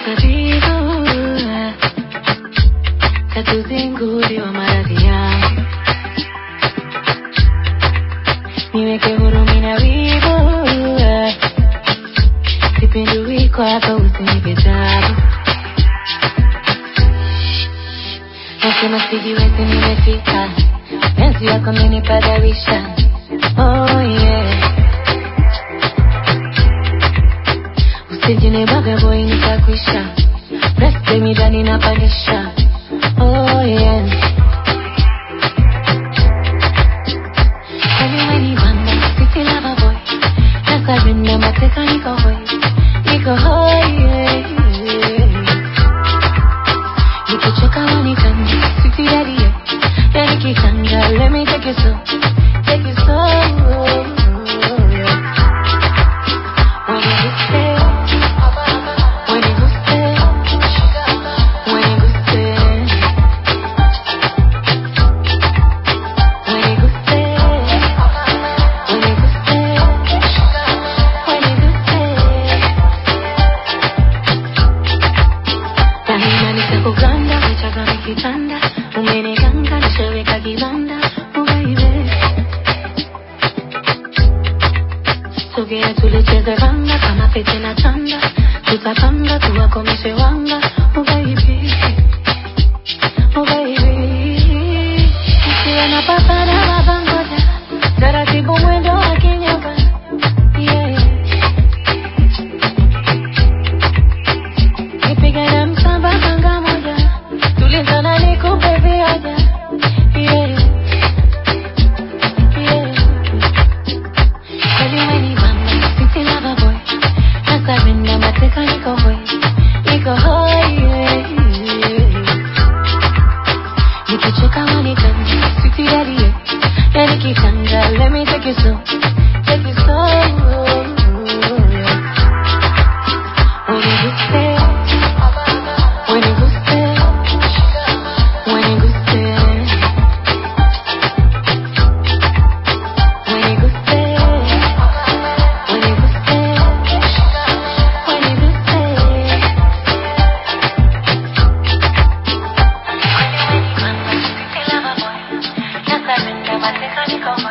tabibu, katuzinguri wa maradhi yangu. Niweke hurumi na wivu, sipindui kwako usinipe tabu. Nasema sijiwezi nimefika, penzi yako menipadawisha. Oh yeah, usijine baga boy nitakwisha. Reste midani napandisha. Oh yeah, everywhere banda, city lover boy. Nasarenda mateka niko hoi, niko hoi yeah. Nikichoka wanikanda, city daddy yeah. Yani kikanga, let me take it slow, take it slow. Umeniganga nishaweka kibanda, oh baby. Sogea tulicheze vanga, kama pete na tanda. Tutapanga tuwakomeshe wanga, oh baby. Oh baby, usiwe na papa na baba ngoja, taratibu mwendo wa kinyoka. Yeah, nipige na msamba kanga moja, tulizana nikupe vioja. Yeah, yeah. Everywhere ni bamba, city lover boy. Nasarenda mateka niko hoi, niko hoi yeah. Nikichoka wanikanda, city daddy yeah. Yani kikanga, let me take it slow, take it slow. When you stay, when you stay, when you stay, when you stay, when you stay, when you stay. Nasarenda mateka niko hoi.